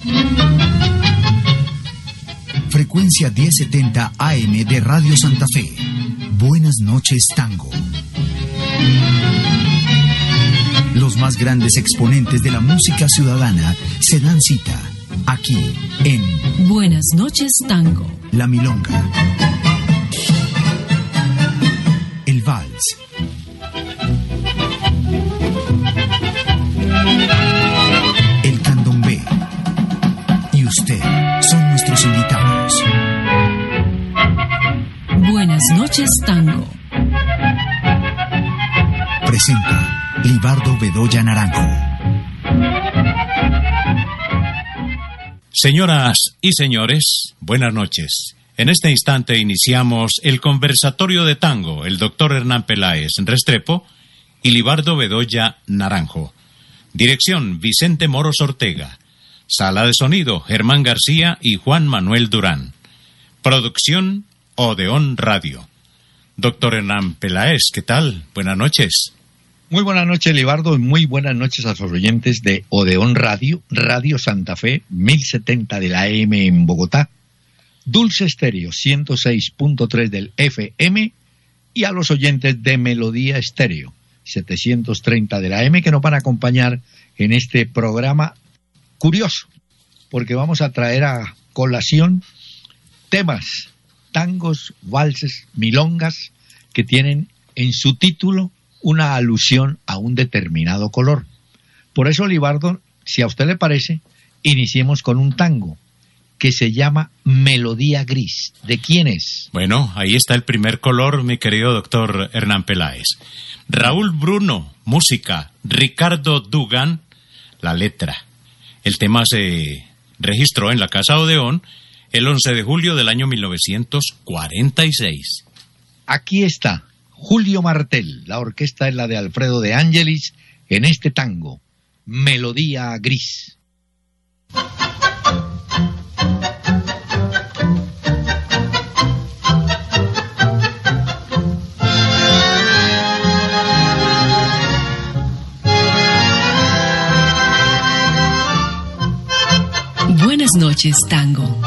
Frecuencia 1070 AM de Radio Santa Fe. Buenas noches, Tango. Los más grandes exponentes de la música ciudadana se dan cita aquí en Buenas noches, Tango. La Milonga, el Vals, el Candombe y usted son nuestros invitados. Buenas noches, Tango. Presenta Libardo Bedoya Naranjo. Señoras y señores, buenas noches. En este instante iniciamos el conversatorio de tango, el doctor Hernán Peláez Restrepo y Libardo Bedoya Naranjo. Dirección, Vicente Moros Ortega. Sala de sonido, Germán García y Juan Manuel Durán. Producción, Odeón Radio. Doctor Hernán Peláez, ¿qué tal? Buenas noches. Muy buenas noches, Libardo, y muy buenas noches a los oyentes de Odeón Radio, Radio Santa Fe, 1070 de la AM en Bogotá, Dulce Estéreo, 106.3 del FM, y a los oyentes de Melodía Estéreo, 730 de la AM, que nos van a acompañar en este programa curioso, porque vamos a traer a colación temas, tangos, valses, milongas, que tienen en su título una alusión a un determinado color. Por eso, Libardo, si a usted le parece, iniciemos con un tango que se llama Melodía Gris. ¿De quién es? Bueno, ahí está el primer color, mi querido doctor Hernán Peláez. Raúl Bruno, música. Ricardo Dugan, la letra. El tema se registró en la Casa Odeón el 11 de julio del año 1946. Aquí está Julio Martel, la orquesta es la de Alfredo de Ángelis, en este tango, Melodía Gris. Buenas noches, Tango.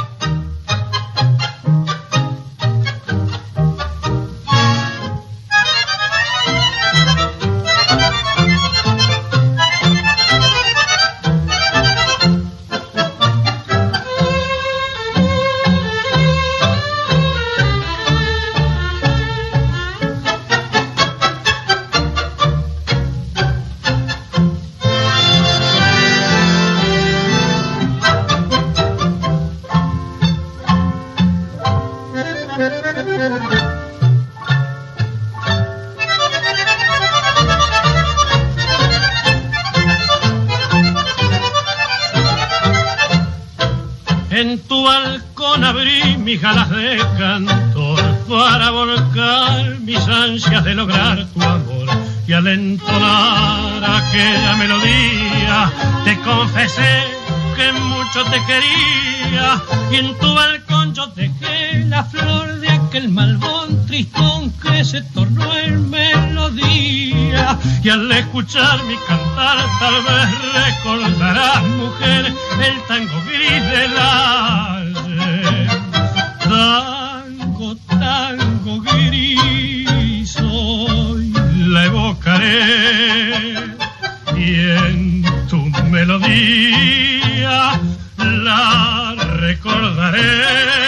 En tu balcón abrí mis alas de cantor para volcar mis ansias de lograr tu amor, y al entonar aquella melodía te confesé que mucho te quería, y en tu balcón yo dejé la flor de aquel malvón tristón que se tornó en melodía, y al escuchar mi cantar tal vez recordarás, mujer, el tango gris del ayer. Tango, tango gris, hoy la evocaré, y en tu melodía la recordaré.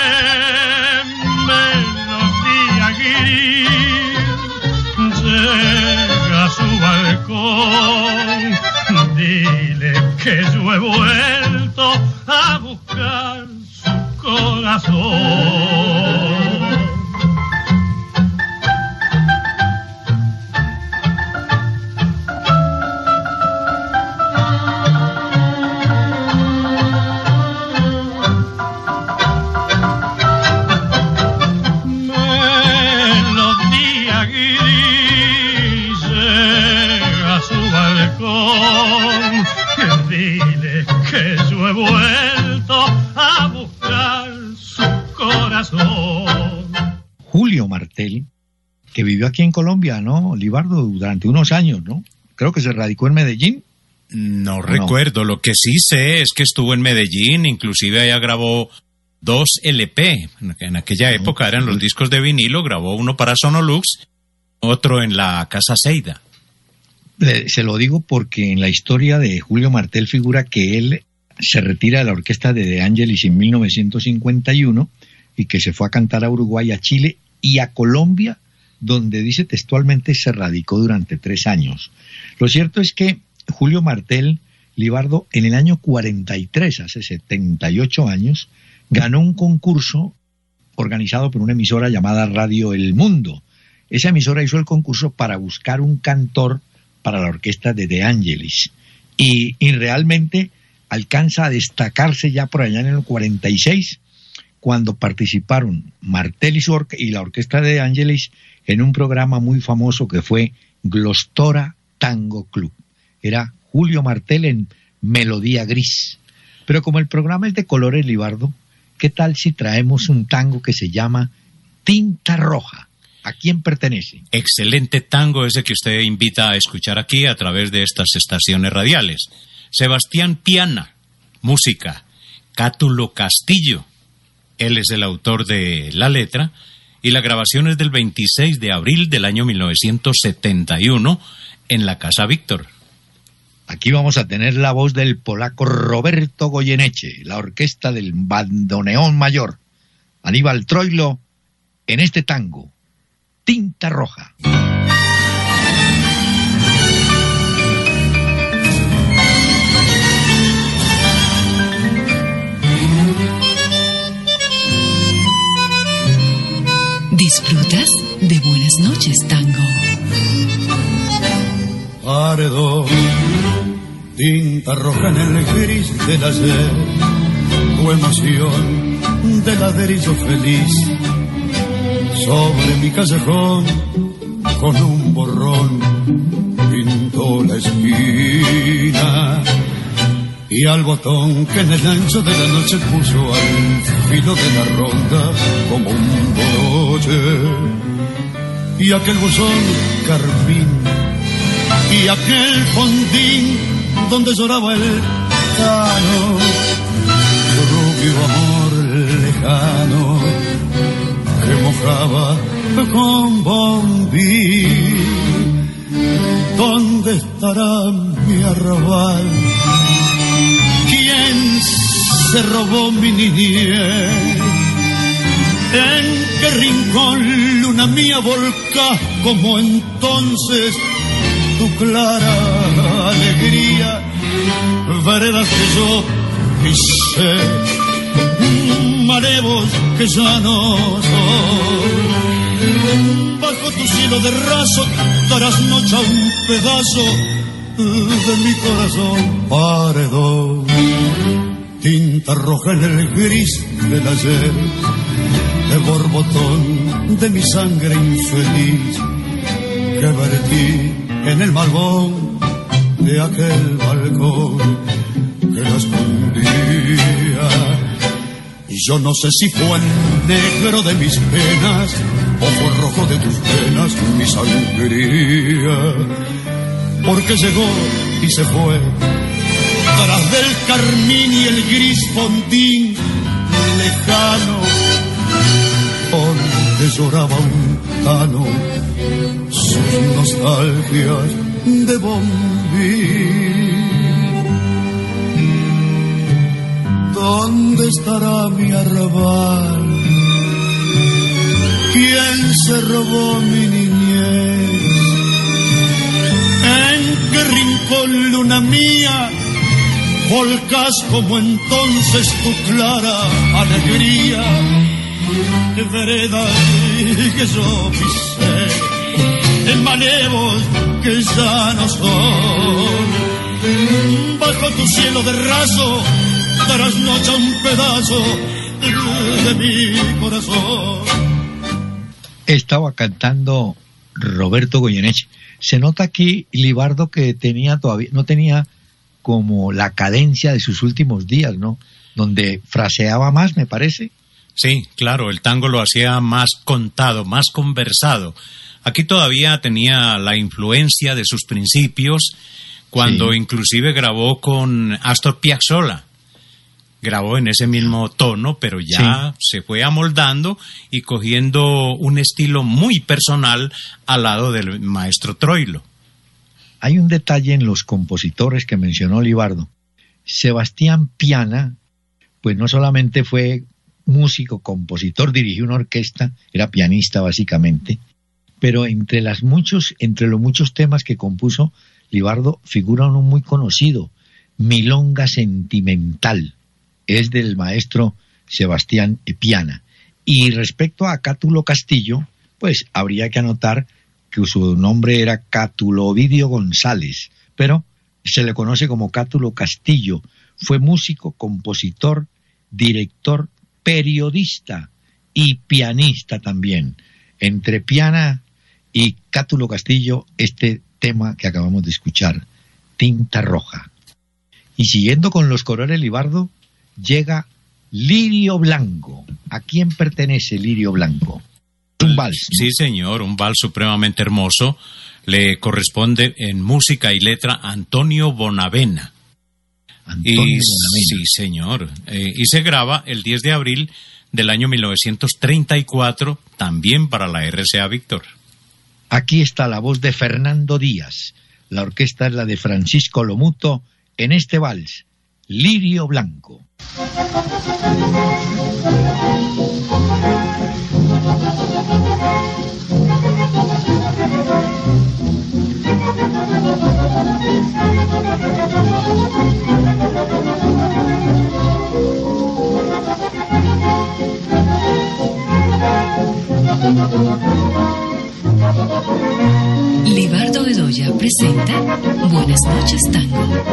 Melodía gris llega a su balcón, dile que yo he vuelto a buscar su corazón. Dile que yo he vuelto a buscar su corazón. Julio Martel, que vivió aquí en Colombia, ¿no, Libardo? Durante unos años, ¿no? Creo que se radicó en Medellín. No recuerdo, lo que sí sé es que estuvo en Medellín, inclusive allá grabó 2 LP, en aquella época eran los discos de vinilo, grabó uno para Sonolux, otro en la Casa Seida. Se lo digo porque en la historia de Julio Martel figura que él se retira de la orquesta de De Angelis en 1951 y que se fue a cantar a Uruguay, a Chile y a Colombia, donde dice textualmente se radicó durante 3 años. Lo cierto es que Julio Martel, Libardo, en el año 43, hace 78 años, ganó un concurso organizado por una emisora llamada Radio El Mundo. Esa emisora hizo el concurso para buscar un cantor para la orquesta de De Angelis. Y realmente alcanza a destacarse ya por allá en el 46, cuando participaron Martel y la orquesta de De Angelis en un programa muy famoso que fue Glostora Tango Club. Era Julio Martel en Melodía Gris. Pero como el programa es de colores, Libardo, ¿qué tal si traemos un tango que se llama Tinta Roja? ¿A quién pertenece? Excelente tango ese que usted invita a escuchar aquí a través de estas estaciones radiales. Sebastián Piana, música. Cátulo Castillo, él es el autor de la letra, y la grabación es del 26 de abril del año 1971 en la Casa Víctor. Aquí vamos a tener la voz del polaco Roberto Goyeneche, la orquesta del bandoneón mayor, Aníbal Troilo, en este tango, Tinta Roja. ¿Disfrutas de Buenas noches, Tango? Paredón, tinta roja en el gris del ayer, tu emoción de ladrillo feliz, sobre mi callejón con un borrón pintó la esquina, y al botón que en el ancho de la noche puso al filo de la ronda como un broche, y aquel buzón carmín y aquel fondín donde lloraba el cano, su rubio amor lejano que mojaba con bombín. ¿Dónde estará mi arrabal? ¿Quién se robó mi niñez? ¿En qué rincón, luna mía, volcás como entonces tu clara alegría? Veredas que yo pisé, marevos que ya no son. Bajo tu cielo de raso darás noche a un pedazo de mi corazón. Paredón, tinta roja en el gris del ayer, de borbotón de mi sangre infeliz, que vertí en el malvón de aquel balcón que la escondía. Y yo no sé si fue el negro de mis penas o fue el rojo de tus venas mi sangría, porque llegó y se fue tras del carmín y el gris fondín lejano, donde lloraba un tano sus nostalgias de bombín. ¿Dónde estará mi arrabal? ¿Quién se robó mi niñez? ¿En qué rincón, luna mía, volcás como entonces tu clara alegría? De veredas que yo pisé, en manevos que ya no son. Bajo tu cielo de raso darás noche a un pedazo de mi corazón. Estaba cantando Roberto Goyeneche. Se nota aquí, Libardo, que no tenía como la cadencia de sus últimos días, ¿no? Donde fraseaba más, me parece. Sí, claro, el tango lo hacía más contado, más conversado. Aquí todavía tenía la influencia de sus principios, cuando inclusive grabó con Astor Piazzolla. Grabó en ese mismo tono, pero ya se fue amoldando y cogiendo un estilo muy personal al lado del maestro Troilo. Hay un detalle en los compositores que mencionó Libardo. Sebastián Piana, pues no solamente fue músico, compositor, dirigió una orquesta, era pianista básicamente, pero entre los muchos temas que compuso Libardo figura uno muy conocido, Milonga Sentimental. Es del maestro Sebastián Piana. Y respecto a Cátulo Castillo, pues habría que anotar que su nombre era Cátulo Ovidio González, pero se le conoce como Cátulo Castillo. Fue músico, compositor, director, periodista y pianista también. Entre Piana y Cátulo Castillo, este tema que acabamos de escuchar, Tinta Roja. Y siguiendo con los colores Libardo, llega Lirio Blanco. ¿A quién pertenece Lirio Blanco? Un vals, ¿no? Sí, señor, un vals supremamente hermoso. Le corresponde en música y letra a Antonio Bonavena. Sí, señor. Y se graba el 10 de abril del año 1934, también para la RCA Víctor. Aquí está la voz de Fernando Díaz. La orquesta es la de Francisco Lomuto en este vals, Lirio Blanco. Libardo Bedoya presenta Buenas noches, Tango.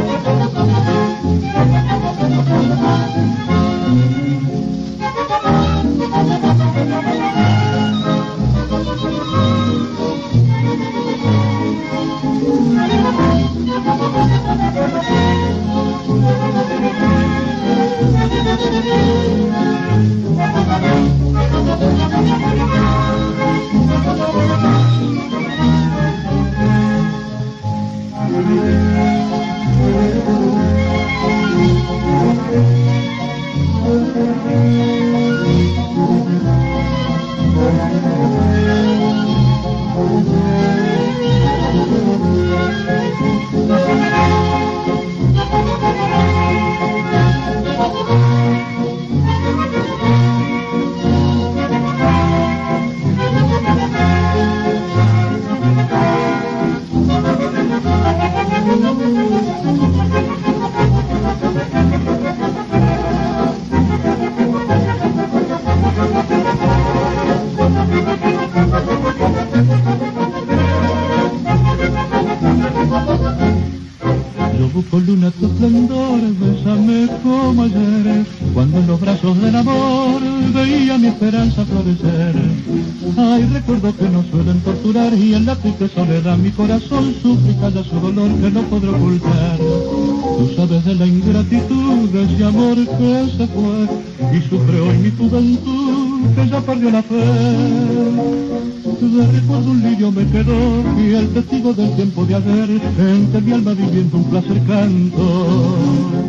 Con luna tu esplendor, bésame como ayer, cuando en los brazos del amor veía mi esperanza florecer. Ay, recuerdo que nos suelen torturar y en la triste soledad mi corazón suplica ya su dolor que no podré ocultar. Tú sabes de la ingratitud de ese amor que se fue y sufre hoy mi juventud que ya perdió la fe. De recuerdo un lirio me quedó y el testigo del tiempo de ayer, entre mi alma viviendo un placer canto.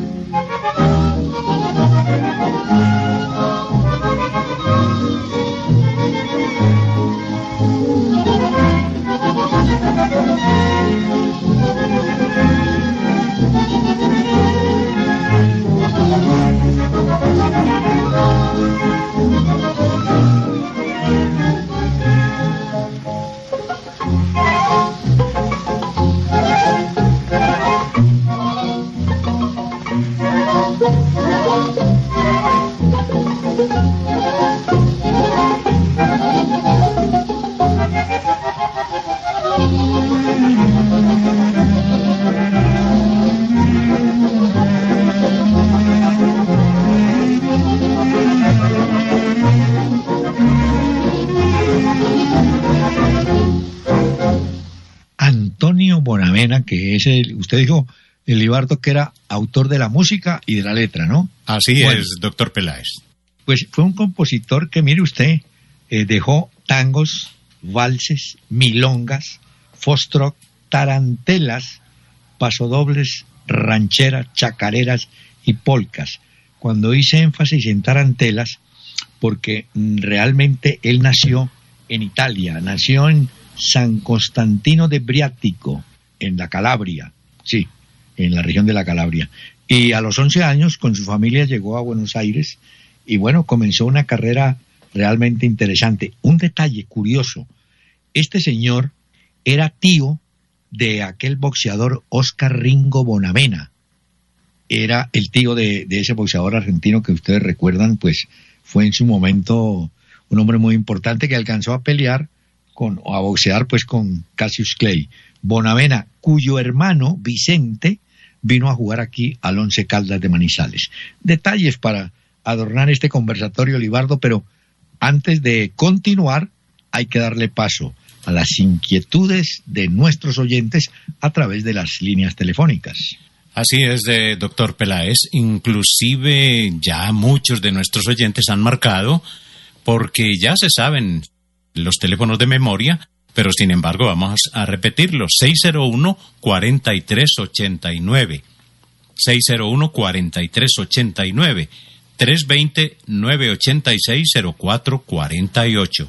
Que es usted dijo, el Libardo, que era autor de la música y de la letra, ¿no? Así bueno, es, doctor Peláez. Pues fue un compositor que, mire usted, dejó tangos, valses, milongas, foxtrot, tarantelas, pasodobles, rancheras, chacareras y polcas. Cuando hice énfasis en tarantelas, porque realmente él nació en Italia, nació en San Costantino de Briatico, en la Calabria, sí, en la región de la Calabria. Y a los 11 años con su familia llegó a Buenos Aires y bueno, comenzó una carrera realmente interesante. Un detalle curioso, este señor era tío de aquel boxeador Oscar Ringo Bonavena. Era el tío de ese boxeador argentino que ustedes recuerdan, pues fue en su momento un hombre muy importante que alcanzó a pelear a boxear pues con Cassius Clay. Bonavena, cuyo hermano Vicente vino a jugar aquí al Once Caldas de Manizales. Detalles para adornar este conversatorio, Libardo, pero antes de continuar hay que darle paso a las inquietudes de nuestros oyentes a través de las líneas telefónicas. Así es, doctor Peláez. Inclusive ya muchos de nuestros oyentes han marcado porque ya se saben los teléfonos de memoria, pero sin embargo vamos a repetirlos. 601-4389, 601-4389, 320-986-0448,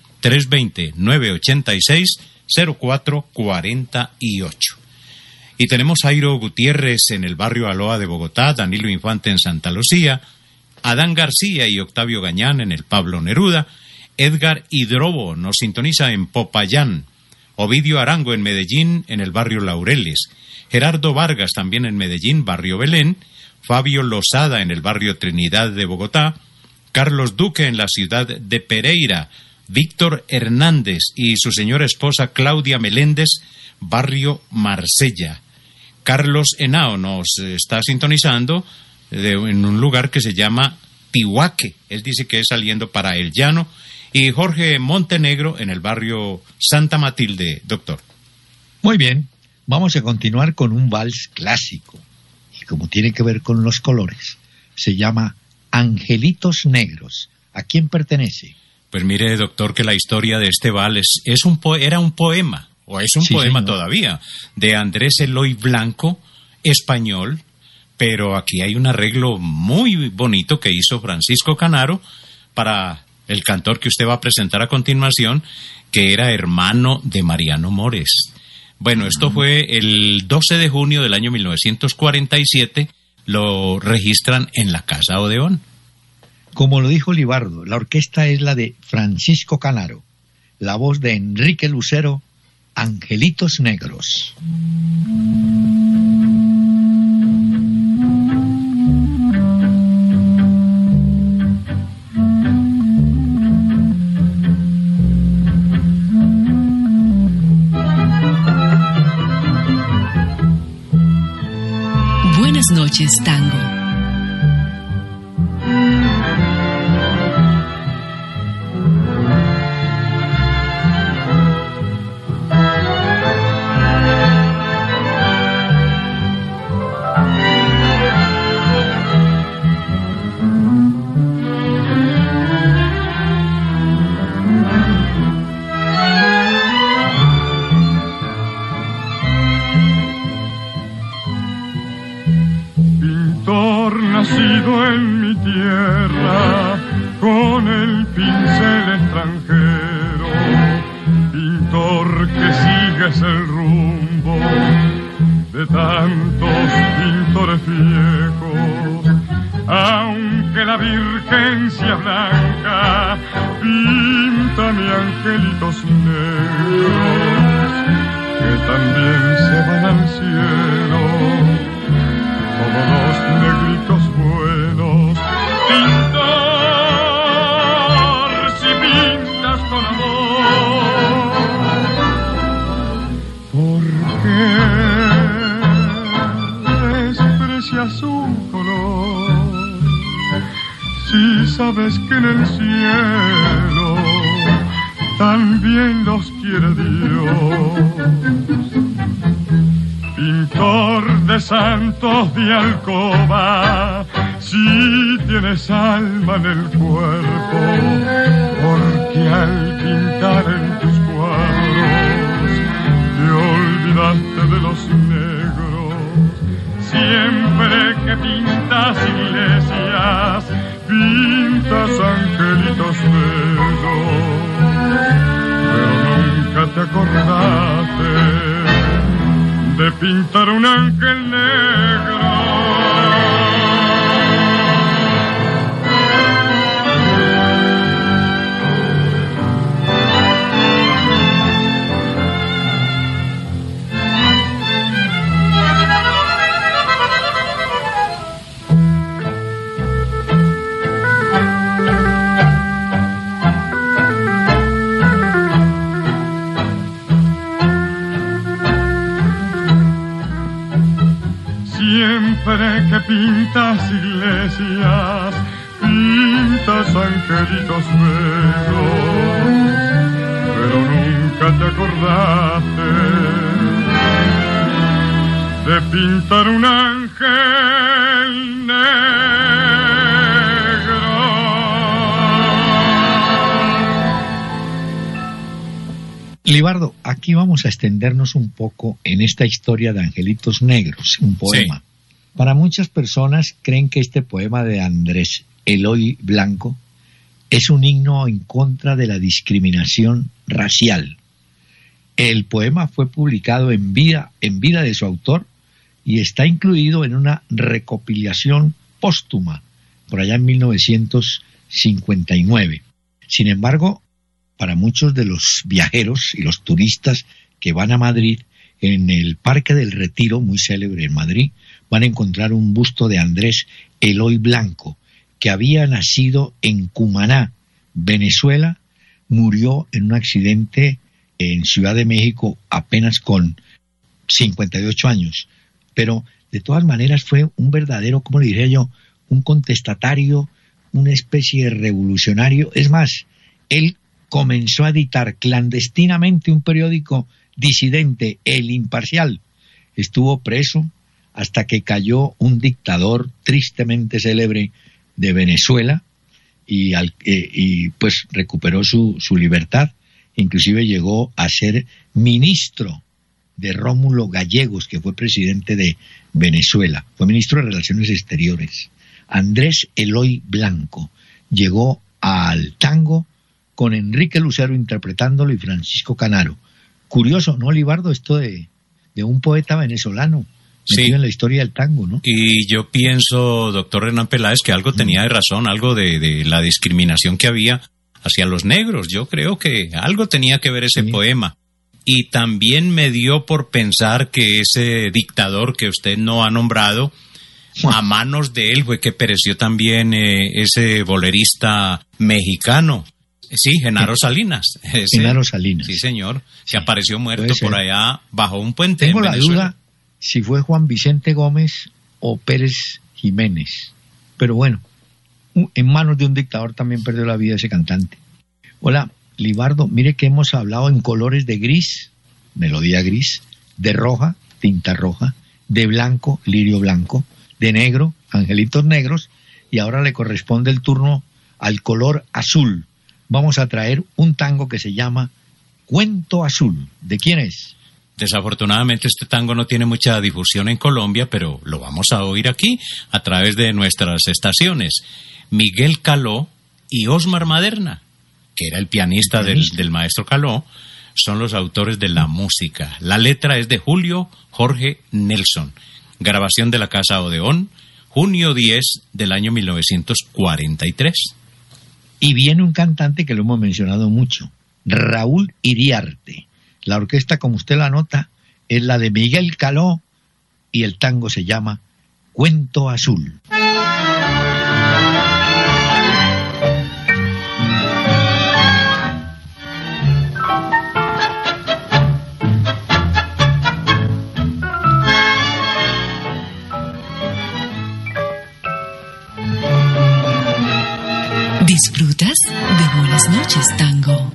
320-986-0448. Y tenemos a Jairo Gutiérrez en el barrio Aloha de Bogotá, Danilo Infante en Santa Lucía, Adán García y Octavio Gañán en el Pablo Neruda, Edgar Hidrobo nos sintoniza en Popayán, Ovidio Arango en Medellín, en el barrio Laureles, Gerardo Vargas también en Medellín, barrio Belén, Fabio Lozada en el barrio Trinidad de Bogotá, Carlos Duque en la ciudad de Pereira, Víctor Hernández y su señora esposa Claudia Meléndez, barrio Marsella. Carlos Henao nos está sintonizando en un lugar que se llama Pihuaque, él dice que es saliendo para El Llano, y Jorge Montenegro en el barrio Santa Matilde, doctor. Muy bien, vamos a continuar con un vals clásico, y como tiene que ver con los colores, se llama Angelitos Negros. ¿A quién pertenece? Pues mire, doctor, que la historia de este vals era un poema, o es un poema todavía, de Andrés Eloy Blanco, español, pero aquí hay un arreglo muy bonito que hizo Francisco Canaro para el cantor que usted va a presentar a continuación, que era hermano de Mariano Mores. Bueno, esto fue el 12 de junio del año 1947, lo registran en la Casa Odeón. Como lo dijo Libardo, la orquesta es la de Francisco Canaro, la voz de Enrique Lucero, Angelitos Negros. Buenas noches, tango. Sabes que en el cielo también los quiere Dios. Pintor de santos de alcoba, si tienes alma en el cuerpo, porque al pintar en tus cuadros te olvidaste de los negros. Siempre que pintas iglesias, pintas angelitos bellos, pero nunca te acordaste de pintar un ángel negro. Siempre que pintas iglesias, pintas angelitos bellos, pero nunca te acordaste de pintar un ángel negro. Libardo, aquí vamos a extendernos un poco en esta historia de Angelitos Negros, un poema. Sí. Para muchas personas creen que este poema de Andrés Eloy Blanco es un himno en contra de la discriminación racial. El poema fue publicado en vida de su autor y está incluido en una recopilación póstuma por allá en 1959. Sin embargo, para muchos de los viajeros y los turistas que van a Madrid, en el Parque del Retiro, muy célebre en Madrid, van a encontrar un busto de Andrés Eloy Blanco, que había nacido en Cumaná, Venezuela, murió en un accidente en Ciudad de México apenas con 58 años. Pero de todas maneras fue un verdadero, ¿cómo le diría yo?, un contestatario, una especie de revolucionario. Es más, él comenzó a editar clandestinamente un periódico disidente, El Imparcial. Estuvo preso hasta que cayó un dictador tristemente célebre de Venezuela y pues recuperó su libertad. Inclusive llegó a ser ministro de Rómulo Gallegos, que fue presidente de Venezuela. Fue ministro de Relaciones Exteriores. Andrés Eloy Blanco llegó al tango con Enrique Lucero interpretándolo y Francisco Canaro. Curioso, ¿no, Libardo? Esto de un poeta venezolano metido en la historia del tango, ¿no? Y yo pienso, doctor Hernán Peláez, que algo tenía de razón, algo de la discriminación que había hacia los negros. Yo creo que algo tenía que ver ese poema. Y también me dio por pensar que ese dictador que usted no ha nombrado, a manos de él fue que pereció también ese bolerista mexicano. Sí, Genaro Salinas. Genaro Salinas. Sí, señor. Se apareció muerto por allá bajo un puente. Tengo la duda si fue Juan Vicente Gómez o Pérez Jiménez. Pero bueno, en manos de un dictador también perdió la vida ese cantante. Hola, Libardo, mire que hemos hablado en colores de gris, melodía gris, de roja, tinta roja, de blanco, lirio blanco, de negro, angelitos negros, y ahora le corresponde el turno al color azul. Vamos a traer un tango que se llama Cuento Azul. ¿De quién es? Desafortunadamente este tango no tiene mucha difusión en Colombia, pero lo vamos a oír aquí a través de nuestras estaciones. Miguel Caló y Osmar Maderna, que era el pianista del maestro Caló, son los autores de la música. La letra es de Julio Jorge Nelson. Grabación de la Casa Odeón, junio 10 del año 1943. Y viene un cantante que lo hemos mencionado mucho, Raúl Iriarte. La orquesta, como usted la nota, es la de Miguel Caló y el tango se llama Cuento Azul. ¿Disfrutas de Buenas noches, Tango?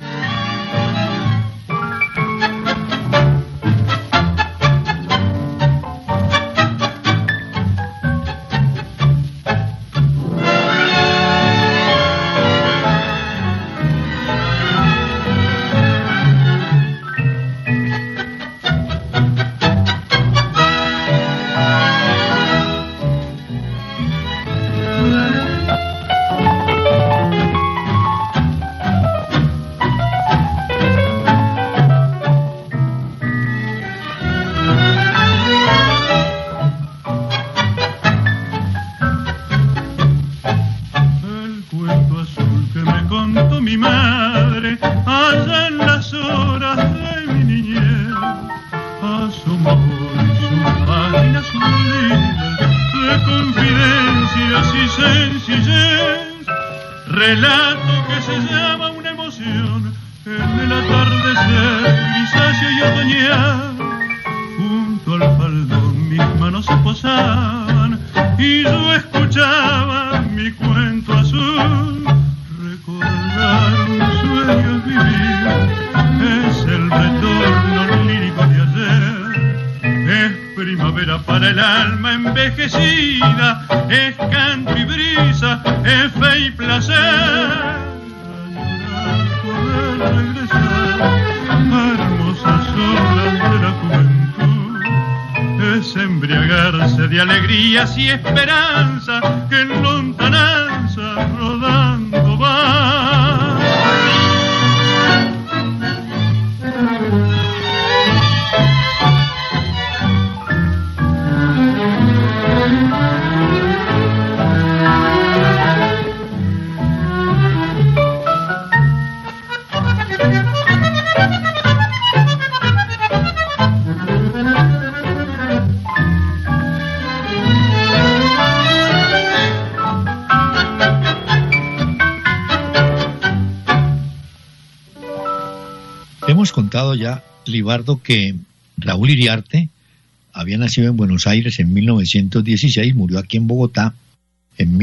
es relato que se llama una emoción en el atardecer grisáceo y otoñal. Junto al faldón mis manos se posaban y yo escuchaba mi cuento azul. Recordar un sueño es vivir, es el retorno lírico de ayer. Es primavera para el alma envejecida, es canto y brisa, es fe y placer. Añorar poder regresar a hermosas horas de la juventud. Es embriagarse de alegrías y esperanza que en lontananza rodando va. Hemos contado ya, Libardo, que Raúl Iriarte había nacido en Buenos Aires en 1916, murió aquí en Bogotá en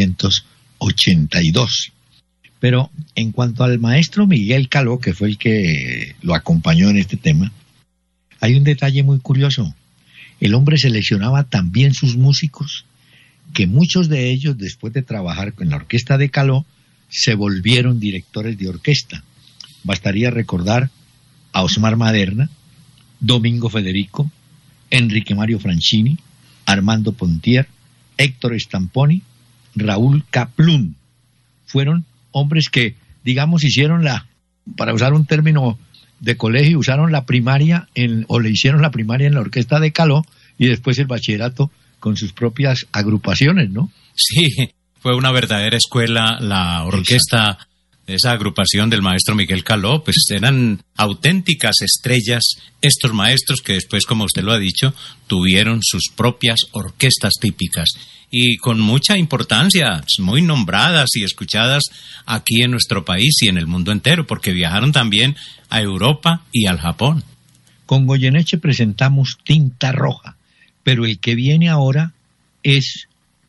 1982. Pero en cuanto al maestro Miguel Caló, que fue el que lo acompañó en este tema, hay un detalle muy curioso. El hombre seleccionaba tan bien sus músicos que muchos de ellos, después de trabajar con la orquesta de Caló, se volvieron directores de orquesta. Bastaría recordar a Osmar Maderna, Domingo Federico, Enrique Mario Franchini, Armando Pontier, Héctor Stamponi, Raúl Kaplún. Fueron hombres que, digamos, hicieron para usar un término de colegio, usaron la primaria le hicieron la primaria en la orquesta de Caló y después el bachillerato con sus propias agrupaciones, ¿no? Sí, fue una verdadera escuela la orquesta. Exacto. Esa agrupación del maestro Miguel Caló, pues eran auténticas estrellas estos maestros que después, como usted lo ha dicho, tuvieron sus propias orquestas típicas y con mucha importancia, muy nombradas y escuchadas aquí en nuestro país y en el mundo entero, porque viajaron también a Europa y al Japón. Con Goyeneche presentamos Tinta Roja, pero el que viene ahora es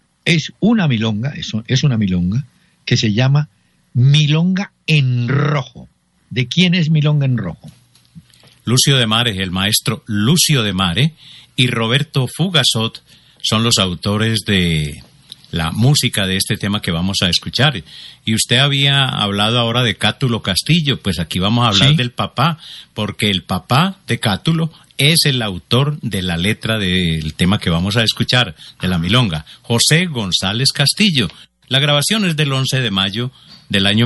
una milonga, es una milonga que se llama Milonga en Rojo. ¿De quién es Milonga en Rojo? Lucio de Mare, el maestro Lucio de Mare y Roberto Fugazot son los autores de la música de este tema que vamos a escuchar. Y usted había hablado ahora de Cátulo Castillo, pues aquí vamos a hablar del papá, porque el papá de Cátulo es el autor de la letra del tema que vamos a escuchar, de la milonga, José González Castillo. La grabación es del 11 de mayo del año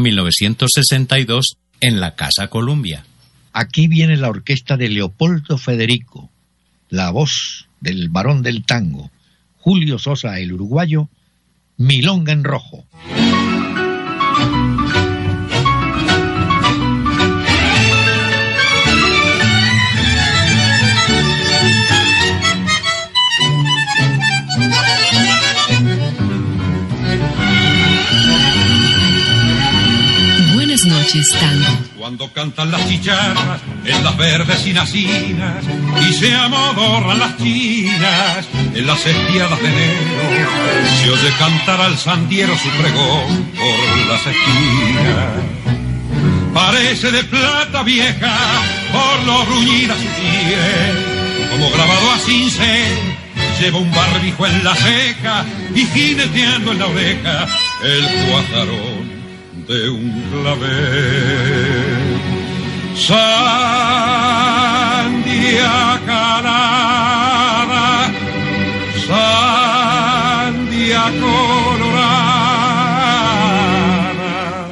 1962 en la Casa Columbia. Aquí viene la orquesta de Leopoldo Federico, la voz del varón del tango, Julio Sosa, el uruguayo, Milonga en Rojo. Buenas noches, tango. Cuando cantan las chicharras en las verdes inacinas y se amodorran las chinas en las espiadas de enero, se oye cantar al sandiero su pregón por las esquinas. Parece de plata vieja por lo bruñida su piel, como grabado a cincel, lleva un barbijo en la ceja y jineteando en la oreja el cuajarón de un clavel. Sandia calada, sandia colorada,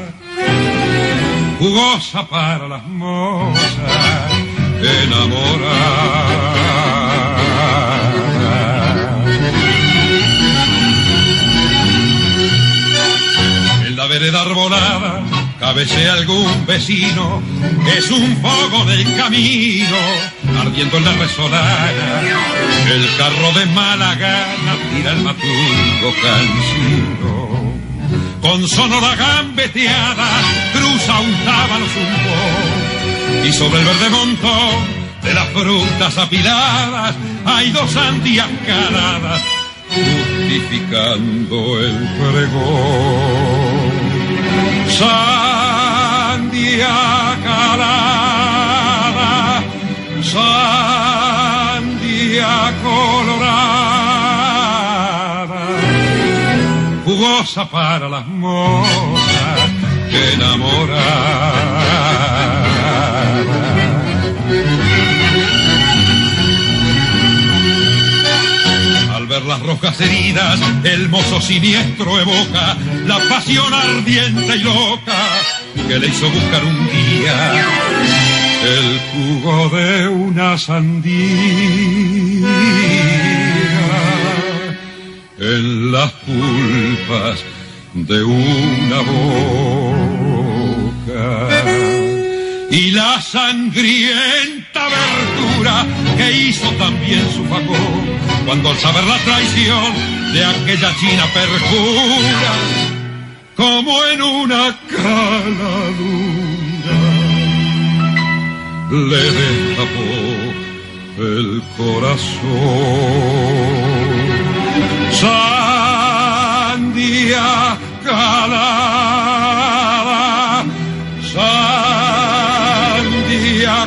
jugosa para las mozas enamoradas. En la vereda arbolada cabecea algún vecino, es un fuego del camino, ardiendo en la resolana. El carro de mala gana tira el matungo cansino. con sonora gambeteada, cruza un tábano zumbón, y sobre el verde montón de las frutas apiladas hay dos sandías caladas, justificando el pregón. Sandía calada, sandía colorada, jugosa para las mozas que enamoran. Al ver las rojas heridas, el mozo siniestro evoca la pasión ardiente y loca que le hizo buscar un día el jugo de una sandía en las pulpas de una boca. Y la sangrienta verdura que hizo también su facón, cuando al saber la traición de aquella china perjura, como en una caladura, le destapó el corazón. Sandía calada, sandía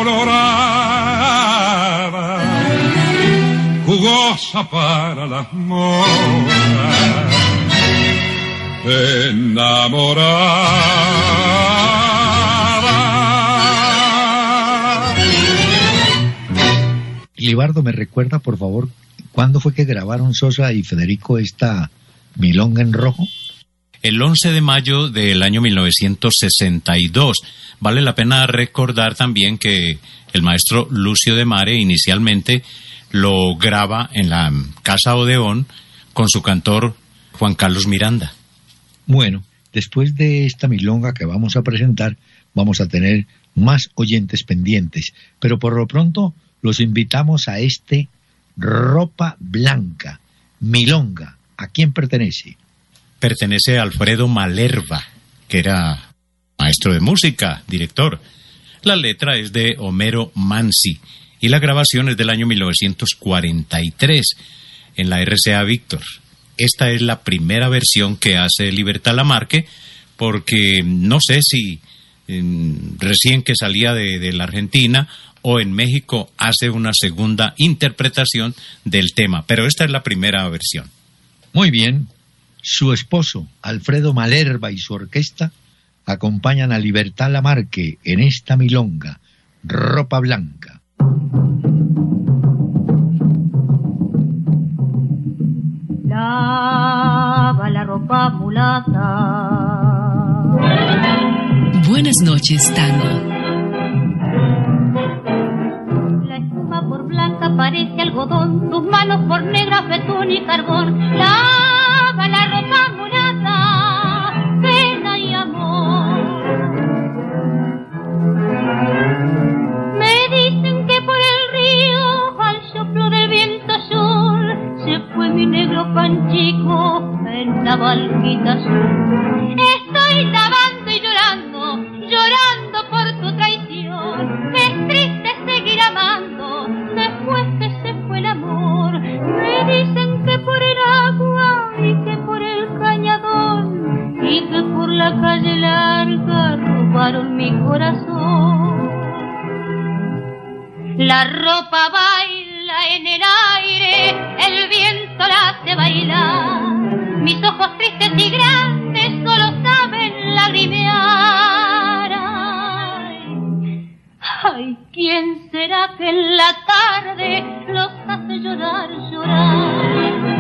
colorada, jugosa para las mozas enamoradas. Libardo, ¿me recuerda, por favor, cuándo fue que grabaron Sosa y Federico esta milonga en rojo? El 11 de mayo del año 1962. Vale la pena recordar también que el maestro Lucio de Mare inicialmente lo graba en la Casa Odeón con su cantor Juan Carlos Miranda. Bueno, después de esta milonga que vamos a presentar, vamos a tener más oyentes pendientes, pero por lo pronto los invitamos a este Ropa Blanca, milonga. ¿A quién pertenece? Pertenece a Alfredo Malerva, que era maestro de música, director. La letra es de Homero Mansi y la grabación es del año 1943 en la RCA Víctor. Esta es la primera versión que hace Libertad Lamarque, porque no sé si recién que salía de la Argentina o en México hace una segunda interpretación del tema, pero esta es la primera versión. Muy bien. Su esposo, Alfredo Malerva, y su orquesta acompañan a Libertad Lamarque en esta milonga, Ropa Blanca. Lava la ropa mulata. Buenas noches, tango. La espuma por blanca parece algodón, tus manos por negras betún y carbón. Lava la ropa mulata, pena y amor. Me dicen que por el río, al soplo del viento azul, se fue mi negro panchico en la barquita azul. Estoy lavando y llorando, llorando por tu traición. Es triste seguir amando después que se fue el amor. Me dicen que por el agua y que por el cañadón y que por la calle larga robaron mi corazón. La ropa baila en el aire, el viento la hace bailar. Mis ojos tristes y grandes solo saben lagrimear. Ay, ¿quién será que en la tarde los hace llorar, llorar?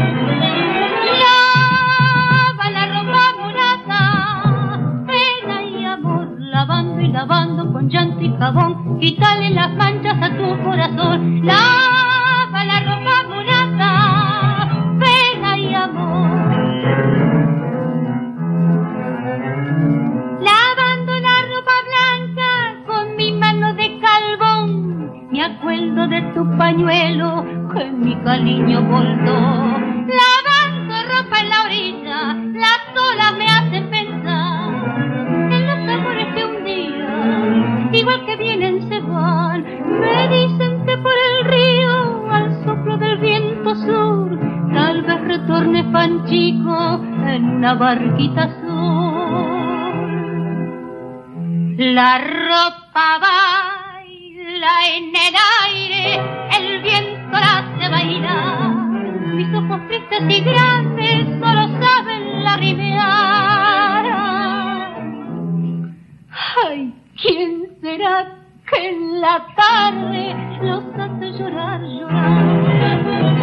Lava la ropa mulata, pena y amor, lavando y lavando con llanto y jabón, quítale las manchas a tu corazón. Lava la ropa mulata, pena y amor. Lavando la ropa blanca con mi mano de carbón, me acuerdo de tu pañuelo que mi cariño bordó. Lavando ropa en la orilla, las olas me hacen barquita azul. La ropa baila en el aire, el viento la hace bailar. Mis ojos tristes y grandes solo saben lagrimear. Ay, ¿quién será que en la tarde los hace llorar, llorar?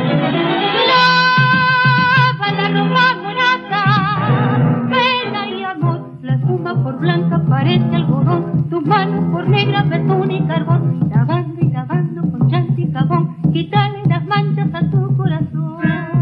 La ropa morada, pena y amor, la espuma por blanca parece algodón, tu mano por negra betún y carbón, lavando con llanto y jabón, quítale las manchas a tu corazón.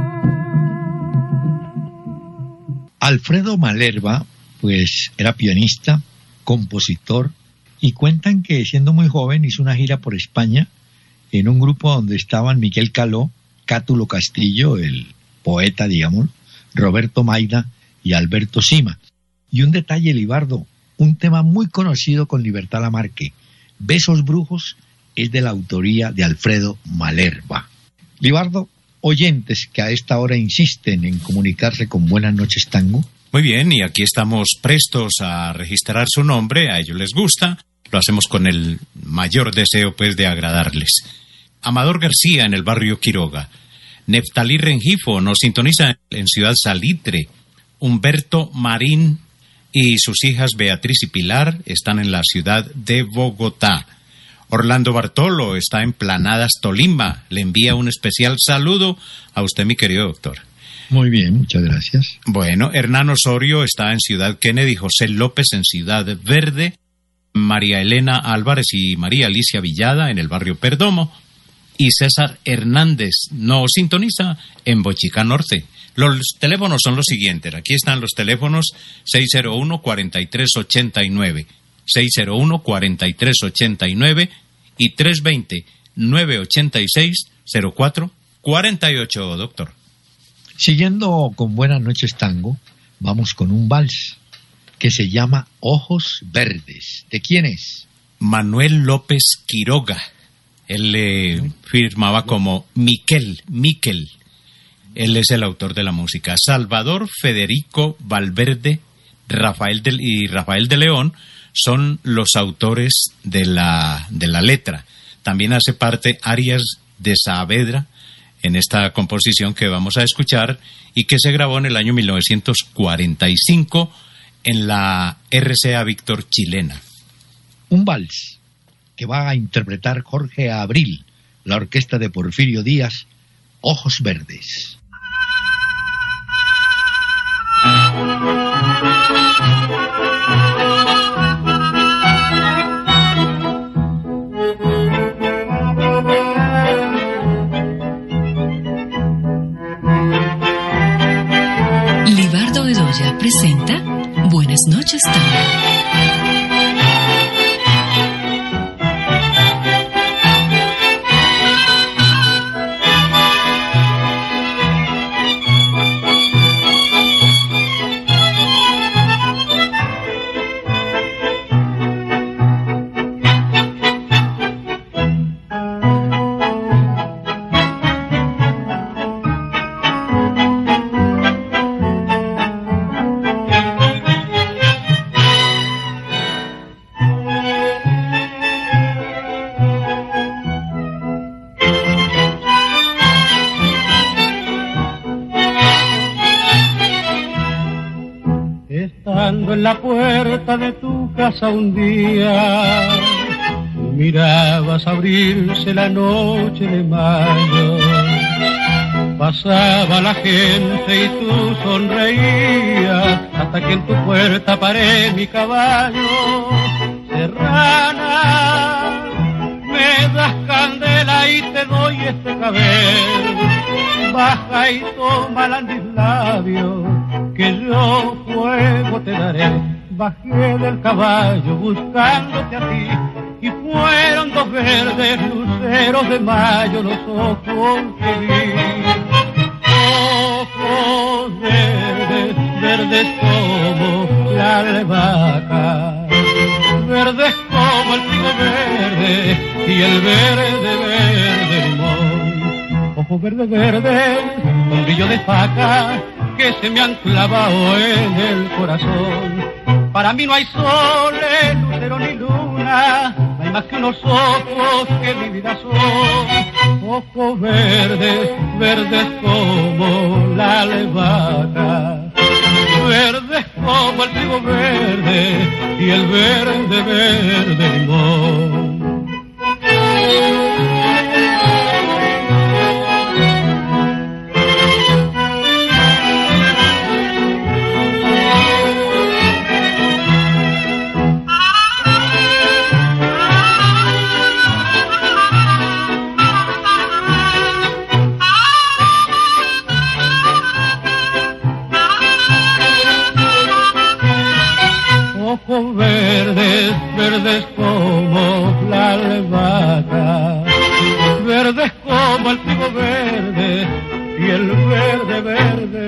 Alfredo Malerba, pues era pianista, compositor, y cuentan que siendo muy joven hizo una gira por España en un grupo donde estaban Miguel Caló, Cátulo Castillo, el poeta, digamos, Roberto Maida y Alberto Sima. Y un detalle, Libardo, un tema muy conocido con Libertad Lamarque, Besos Brujos, es de la autoría de Alfredo Malerba. Libardo, oyentes que a esta hora insisten en comunicarse con Buenas Noches Tango. Muy bien, y aquí estamos prestos a registrar su nombre, a ellos les gusta, lo hacemos con el mayor deseo pues de agradarles. Amador García en el barrio Quiroga, Neftalí Rengifo nos sintoniza en Ciudad Salitre, Humberto Marín y sus hijas Beatriz y Pilar están en la ciudad de Bogotá. Orlando Bartolo está en Planadas, Tolima, le envía un especial saludo a usted, mi querido doctor. Muy bien, muchas gracias. Bueno, Hernán Osorio está en Ciudad Kennedy, José López en Ciudad Verde, María Elena Álvarez y María Alicia Villada en el barrio Perdomo, y César Hernández nos sintoniza en Bochicá Norte. Los teléfonos son los siguientes. Aquí están los teléfonos 601-4389, 601-4389 y 320-986-0448, doctor. Siguiendo con Buenas Noches Tango, vamos con un vals que se llama Ojos Verdes. ¿De quién es? Manuel López Quiroga. Él le firmaba como Miquel. Él es el autor de la música. Salvador Federico Valverde Rafael de León son los autores de la letra. También hace parte Arias de Saavedra en esta composición que vamos a escuchar y que se grabó en el año 1945 en la RCA Víctor chilena. Un vals que va a interpretar Jorge Abril, la orquesta de Porfirio Díaz, Ojos Verdes. Libardo Bedoya presenta Buenas Noches Tango. En la puerta de tu casa un día mirabas abrirse la noche de mayo, pasaba la gente y tú sonreías hasta que en tu puerta paré mi caballo. Serrana, me das candela y te doy este cabel, baja y toma mis labios que yo fuego te daré. Bajé del caballo buscándote a ti y fueron dos verdes luceros de mayo los ojos que vi. Ojos verdes, verdes como la albahaca, verdes como el trigo verde y el verde limón. Ojos verdes, verdes, con brillo de faca, que que se me han clavado en el corazón. Para mí no hay sol, lucero ni luna, no hay más que unos ojos que mi vida son. Ojos verdes, verdes como la levada, verdes como el trigo verde y el verde, verde limón. Ojos verdes, verdes como la levada, verdes como el trigo verde y el verde, verde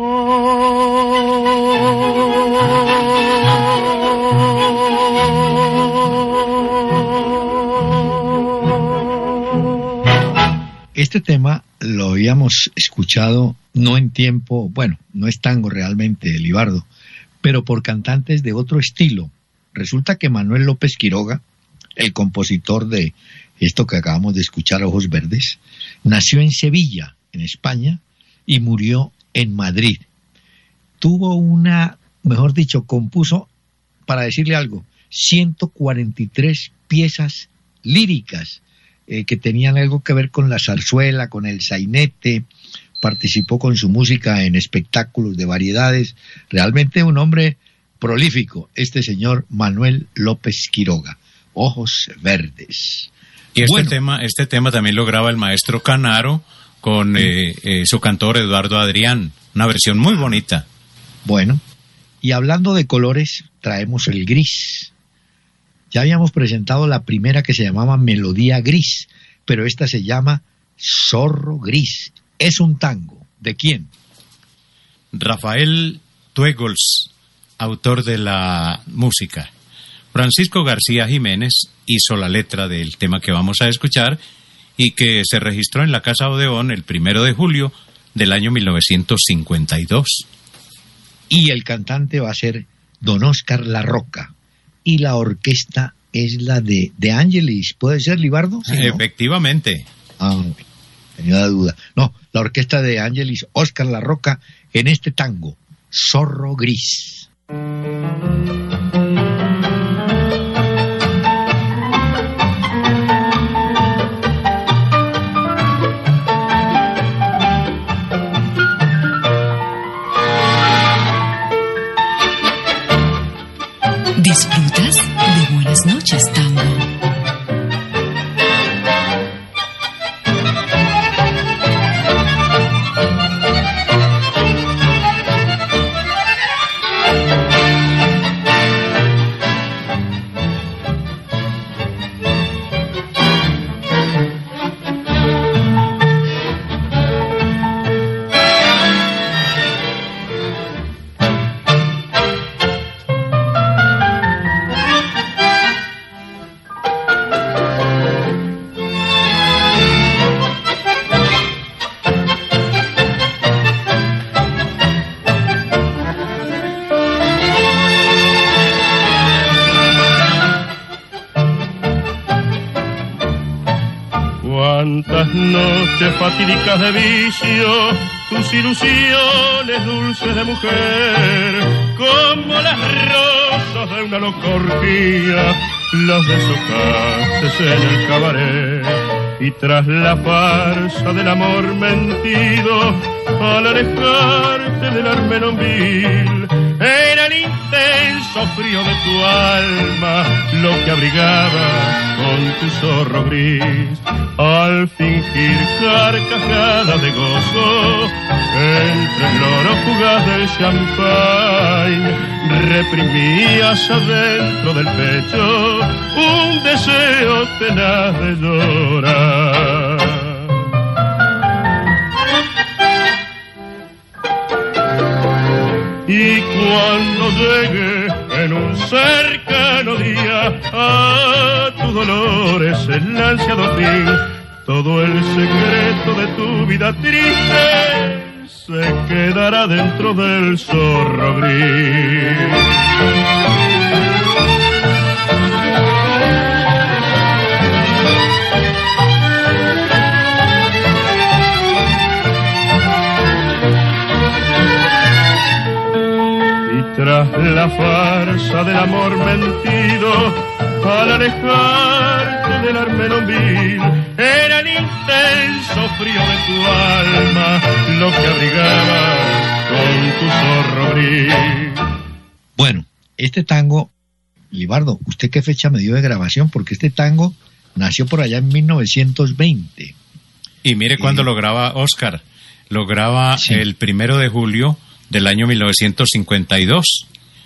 limón. Este tema lo habíamos escuchado no en tiempo, bueno, no es tango realmente, Libardo, pero por cantantes de otro estilo. Resulta que Manuel López Quiroga, el compositor de esto que acabamos de escuchar, Ojos Verdes, nació en Sevilla, en España, y murió en Madrid. Tuvo mejor dicho, compuso, para decirle algo, 143 piezas líricas que tenían algo que ver con la zarzuela, con el sainete. Participó con su música en espectáculos de variedades. Realmente un hombre prolífico, este señor Manuel López Quiroga. Ojos Verdes. Y este tema también lo graba el maestro Canaro con su cantor Eduardo Adrián. Una versión muy bonita. Bueno, y hablando de colores, traemos el gris. Ya habíamos presentado la primera que se llamaba Melodía Gris, pero esta se llama Zorro Gris. Es un tango. ¿De quién? Rafael Tuegols, autor de la música. Francisco García Jiménez hizo la letra del tema que vamos a escuchar y que se registró en la Casa Odeón el 1 de julio del año 1952. Y el cantante va a ser don Óscar Larroca. Y la orquesta es la de Ángelis. ¿Puede ser, Libardo? ¿Sí, no? Efectivamente. Tenía la duda. No, la orquesta de Ángelis, Óscar Larroca, en este tango, Zorro Gris. ¿Disfrutas de Buenas Noches, Tango? Cuántas noches fatídicas de vicio, tus ilusiones dulces de mujer, como las rosas de una loca orgía, las deshojaste en el cabaret. Y tras la farsa del amor mentido, al alejarte del armenonvil, era el intenso frío de tu alma lo que abrigaba con tu zorro gris. Al fingir carcajadas de gozo entre el oro fugaz del champagne, reprimías adentro del pecho un deseo tenaz de llorar. Y cuando llegue en un cercano día a tus dolores el ansiado fin, todo el secreto de tu vida triste se quedará dentro del zorro gris. Tras la farsa del amor mentido, al alejarte del Armenonville, era el intenso frío de tu alma lo que abrigaba con tu zorro gris. Bueno, este tango, Libardo, ¿usted qué fecha me dio de grabación? Porque este tango nació por allá en 1920. Y mire cuándo lo graba Oscar. Lo graba el 1 de julio del año 1952.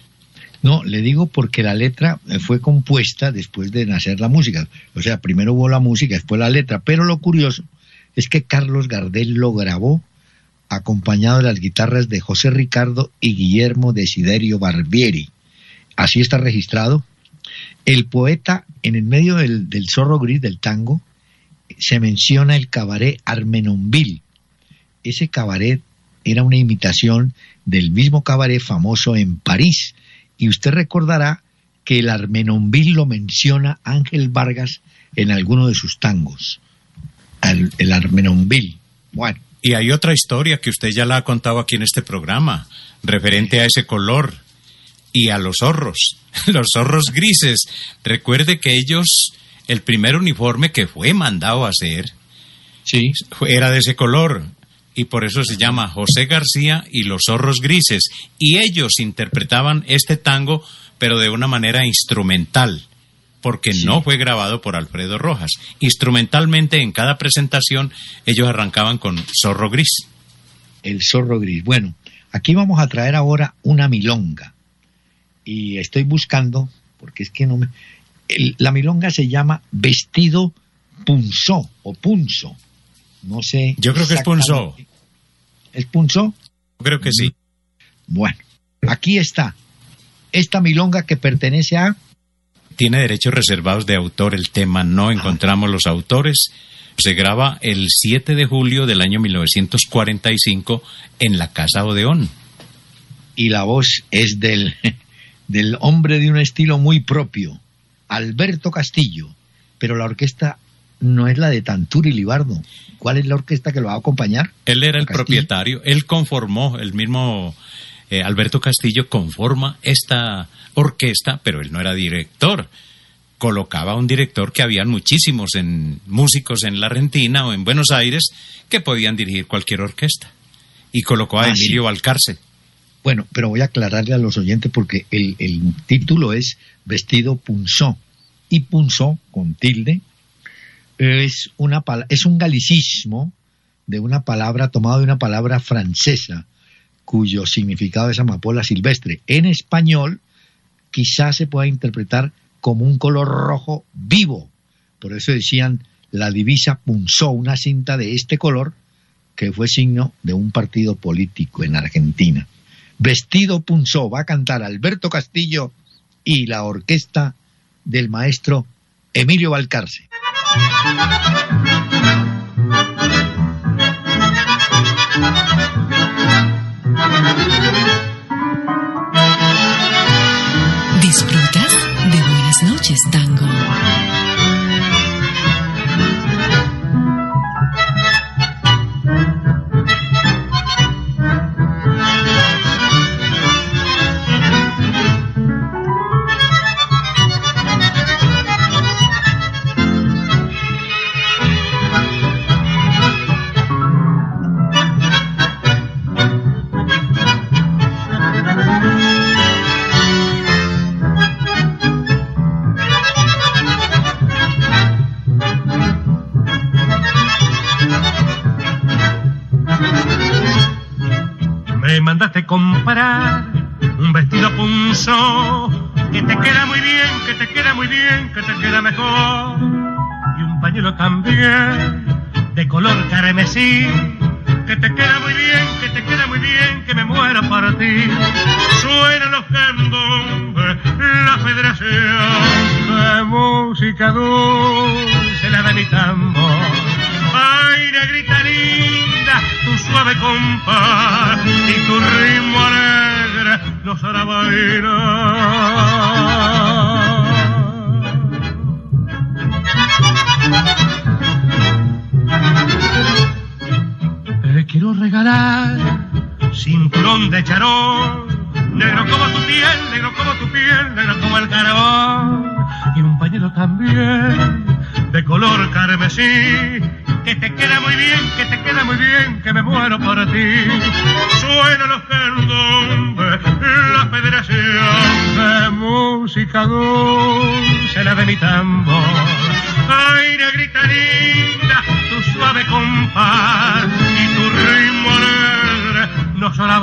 No, le digo porque la letra fue compuesta después de nacer la música. O sea, primero hubo la música, después la letra. Pero lo curioso es que Carlos Gardel lo grabó acompañado de las guitarras de José Ricardo y Guillermo Desiderio Barbieri. Así está registrado. El poeta, en el medio del zorro gris del tango, se menciona el cabaret Armenonville. Ese cabaret era una imitación del mismo cabaret famoso en París. Y usted recordará que el Armenonville lo menciona Ángel Vargas en alguno de sus tangos. El Armenonville. Bueno. Y hay otra historia que usted ya la ha contado aquí en este programa, referente a ese color y a los zorros, los zorros grises. Recuerde que ellos, el primer uniforme que fue mandado a hacer, sí, era de ese color. Y por eso se llama José García y los zorros grises. Y ellos interpretaban este tango, pero de una manera instrumental, porque no fue grabado por Alfredo Rojas. Instrumentalmente, en cada presentación, ellos arrancaban con Zorro Gris. El Zorro Gris. Bueno, aquí vamos a traer ahora una milonga. Y estoy buscando, porque es que no me... la milonga se llama Vestido Punzó o Punzo. No sé. Yo creo que es punzó. ¿Es punzó? Creo que sí. Bueno, aquí está. Esta milonga que pertenece a... Tiene derechos reservados de autor el tema, no encontramos los autores. Se graba el 7 de julio del año 1945 en la Casa Odeón. Y la voz es del hombre de un estilo muy propio, Alberto Castillo. Pero la orquesta no es la de Tanturi Libardo. ¿Cuál es la orquesta que lo va a acompañar? Él era el propietario, él conformó, el mismo Alberto Castillo conforma esta orquesta, pero él no era director. Colocaba un director que habían muchísimos músicos en la Argentina o en Buenos Aires que podían dirigir cualquier orquesta. Y colocó a Emilio Valcarce. Bueno, pero voy a aclararle a los oyentes porque el título es Vestido Punzó. Y punzó, con tilde, es un galicismo de una palabra, tomado de una palabra francesa, cuyo significado es amapola silvestre. En español, quizás se pueda interpretar como un color rojo vivo. Por eso decían la divisa punzó, una cinta de este color, que fue signo de un partido político en Argentina. Vestido punzó, va a cantar Alberto Castillo y la orquesta del maestro Emilio Valcarce. Disfrutas de Buenas noches, Tango. Mandaste comprar un vestido punzó que te queda muy bien, que te queda muy bien, que te queda mejor, y un pañuelo también de color carmesí que te queda muy bien, que te queda muy bien, que me muero por ti. Suenan los candombes, la federación de música dulce, la de mi tambor. Ay, negrita linda, tu suave compás la bailar. Te quiero regalar cinturón de charol, negro como tu piel, negro como tu piel, negro como el carbón, y un pañuelo también de color carmesí, que te queda muy bien, que te queda muy bien, que me muero por ti. Suenan los candombes, la federación de música dulce, la de mi tambor. Ay, negrita linda, tu suave compás y tu ritmo alegre nos hará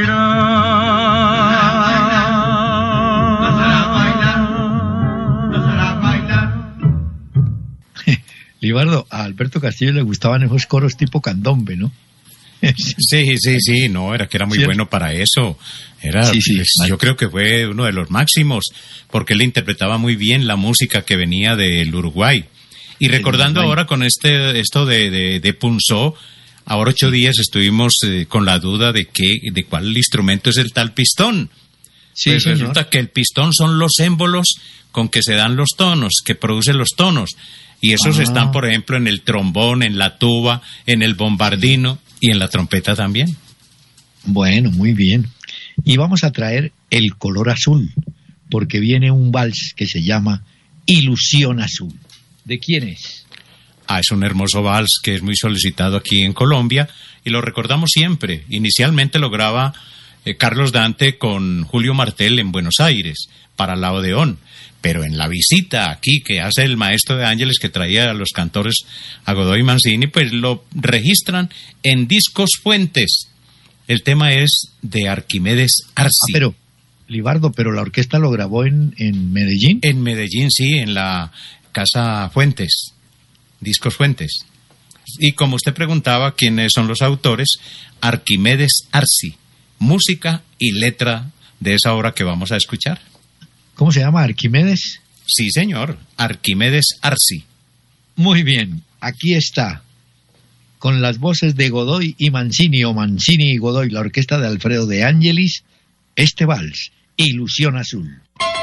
Libardo, a Alberto Castillo le gustaban esos coros tipo candombe, ¿no? Sí, no, era que era muy bueno para eso. Yo creo que fue uno de los máximos, porque él interpretaba muy bien la música que venía del Uruguay. Y recordando ahora con esto de Punzó, ahora 8 días estuvimos con la duda de cuál instrumento es el tal pistón. Sí, pues resulta que el pistón son los émbolos con que se dan los tonos, que producen los tonos. Y esos están, por ejemplo, en el trombón, en la tuba, en el bombardino y en la trompeta también. Bueno, muy bien. Y vamos a traer el color azul, porque viene un vals que se llama Ilusión Azul. ¿De quién es? Es un hermoso vals que es muy solicitado aquí en Colombia y lo recordamos siempre. Inicialmente lo graba Carlos Dante con Julio Martel en Buenos Aires para la Odeón. Pero en la visita aquí que hace el maestro de Ángeles, que traía a los cantores a Godoy Mancini, pues lo registran en Discos Fuentes. El tema es de Arquimedes Arsi. Pero, Libardo, ¿pero la orquesta lo grabó en Medellín? En Medellín, sí, en la Casa Fuentes, Discos Fuentes. Y como usted preguntaba quiénes son los autores, Arquimedes Arsi, música y letra de esa obra que vamos a escuchar. ¿Cómo se llama? ¿Arquimedes? Sí, señor. Arquimedes Arsi. Muy bien. Aquí está. Con las voces de Godoy y Mancini, o Mancini y Godoy, la orquesta de Alfredo de Ángelis, este vals, Ilusión Azul.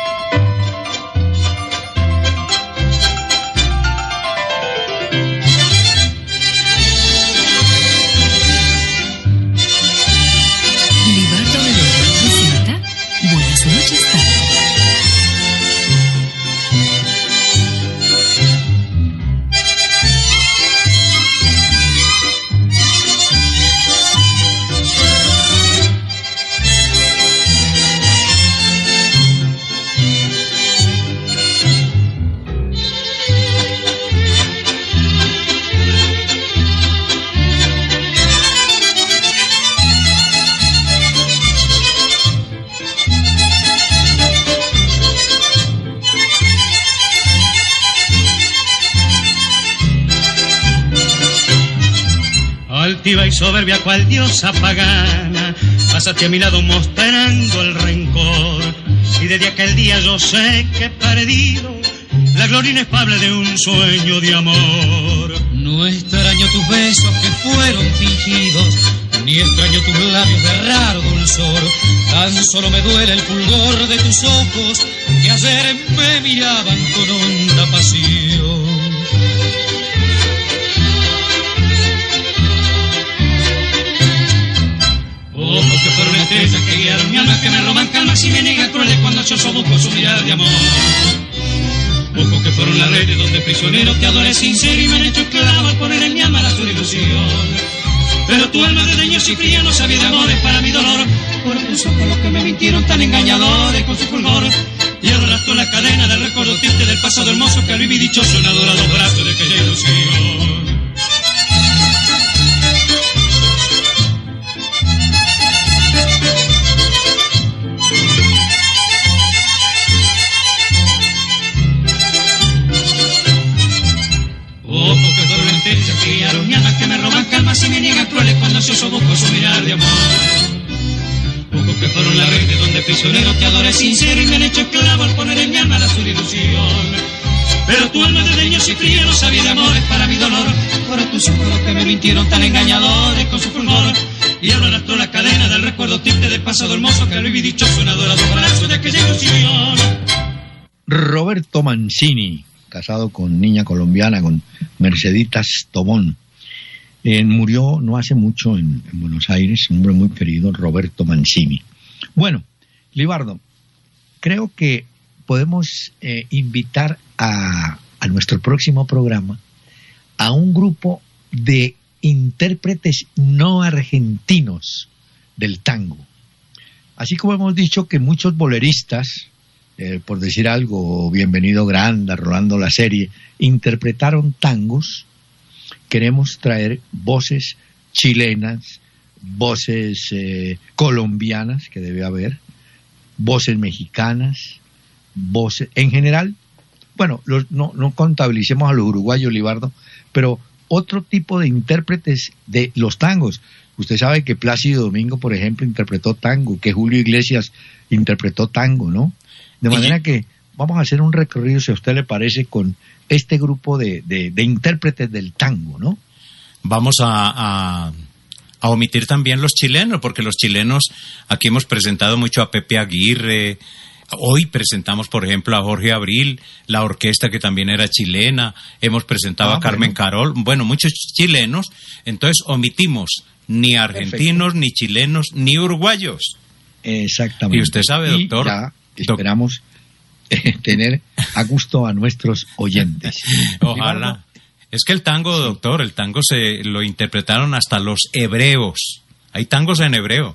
Libardo Bedoya presenta Buenas noches, Tango. Altiva y soberbia cual diosa pagana, pasaste a mi lado mostrando el rencor. Y desde aquel día yo sé que he perdido la gloria inefable de un sueño de amor. No extraño tus besos que fueron fingidos, ni extraño tus labios de raro dulzor. Tan solo me duele el fulgor de tus ojos que ayer me miraban con honda pasión. Ojos que fueron estrellas que guiaron mi alma, que me roban calmas y me niegan crueles cuando yo busco su mirada de amor. Ojos que fueron las redes donde prisionero te adoré sincero y me han hecho esclavo al poner en mi alma la azul ilusión. Pero tu alma de daños y fría no sabía de amores para mi dolor. Por tus ojos los que me mintieron tan engañadores con su fulgor. Y arrastró la cadena del recuerdo triste del pasado hermoso que al vivir dichoso en adorados brazos de aquella ilusión. Ojos que fueron estrellas que guiaron mi alma, que me roban calmas y me niegan crueles cuando ansioso busco su mirar de amor. Ojos que fueron la red de donde prisionero te adoré sincero y me han hecho esclavo al poner en mi alma la azul ilusión. Pero tu alma de leños y frío no sabía de amores para mi dolor. Fueron tus ojos los que me mintieron tan engañadores con su fulgor. y ahora arrastró la cadena del recuerdo triste del pasado hermoso que lo vi dichoso en adorado palacio de aquella ilusión. Roberto Mancini, casado con niña colombiana, con Merceditas Tobón. Murió no hace mucho en Buenos Aires, un hombre muy querido, Roberto Mancini. Bueno, Libardo, creo que podemos invitar a nuestro próximo programa a un grupo de intérpretes no argentinos del tango. Así como hemos dicho que muchos boleristas, por decir algo, Bienvenido Granda, Rolando La Serie, interpretaron tangos, queremos traer voces chilenas, voces colombianas, que debe haber, voces mexicanas, voces en general. Bueno, no contabilicemos a los uruguayos, Libardo, pero otro tipo de intérpretes de los tangos. Usted sabe que Plácido Domingo, por ejemplo, interpretó tango, que Julio Iglesias interpretó tango, ¿no? De manera que vamos a hacer un recorrido, si a usted le parece, con este grupo de intérpretes del tango, ¿no? Vamos a omitir también los chilenos, porque los chilenos, aquí hemos presentado mucho a Pepe Aguirre. Hoy presentamos, por ejemplo, a Jorge Abril, la orquesta que también era chilena. Hemos presentado a Carmen Carol. Bueno, muchos chilenos. Entonces omitimos ni argentinos, ni chilenos, ni uruguayos. Exactamente. Y usted sabe, doctor. Y ya esperamos tener a gusto a nuestros oyentes. Ojalá. Es que el tango, doctor, el tango se lo interpretaron hasta los hebreos. Hay tangos en hebreo.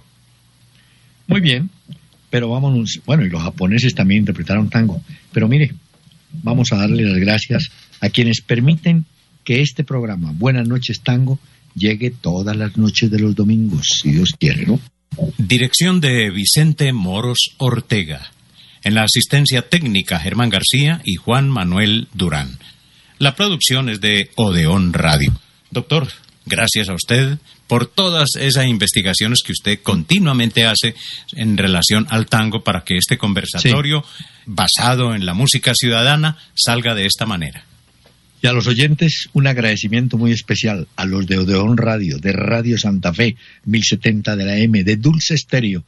Muy bien. Pero vámonos, bueno, y los japoneses también interpretaron tango. Pero mire, vamos a darle las gracias a quienes permiten que este programa, Buenas Noches Tango, llegue todas las noches de los domingos, si Dios quiere, ¿no? Dirección de Vicente Moros Ortega. En la asistencia técnica, Germán García y Juan Manuel Durán. La producción es de Odeón Radio. Doctor, gracias a usted por todas esas investigaciones que usted continuamente hace en relación al tango para que este conversatorio basado en la música ciudadana salga de esta manera. Y a los oyentes un agradecimiento muy especial, a los de Odeón Radio, de Radio Santa Fe 1070 de la M, de Dulce Estéreo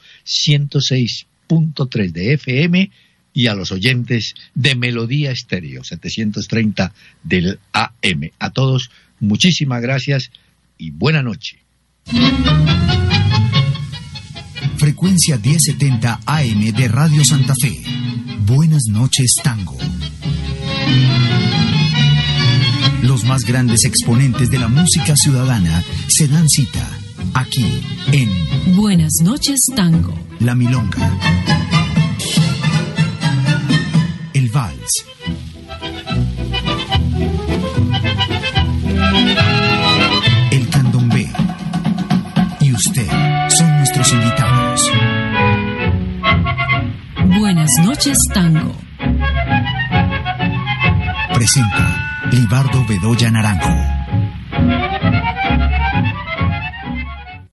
106.3 de FM y a los oyentes de Melodía Estéreo 730 del AM. A todos muchísimas gracias y buena noche. Frecuencia 1070 AM de Radio Santa Fe. Buenas noches, tango. Los más grandes exponentes de la música ciudadana se dan cita aquí en Buenas noches, tango. La Milonga, el vals, el candombe y usted son nuestros invitados. Buenas noches, tango. Presenta Libardo Bedoya Naranjo.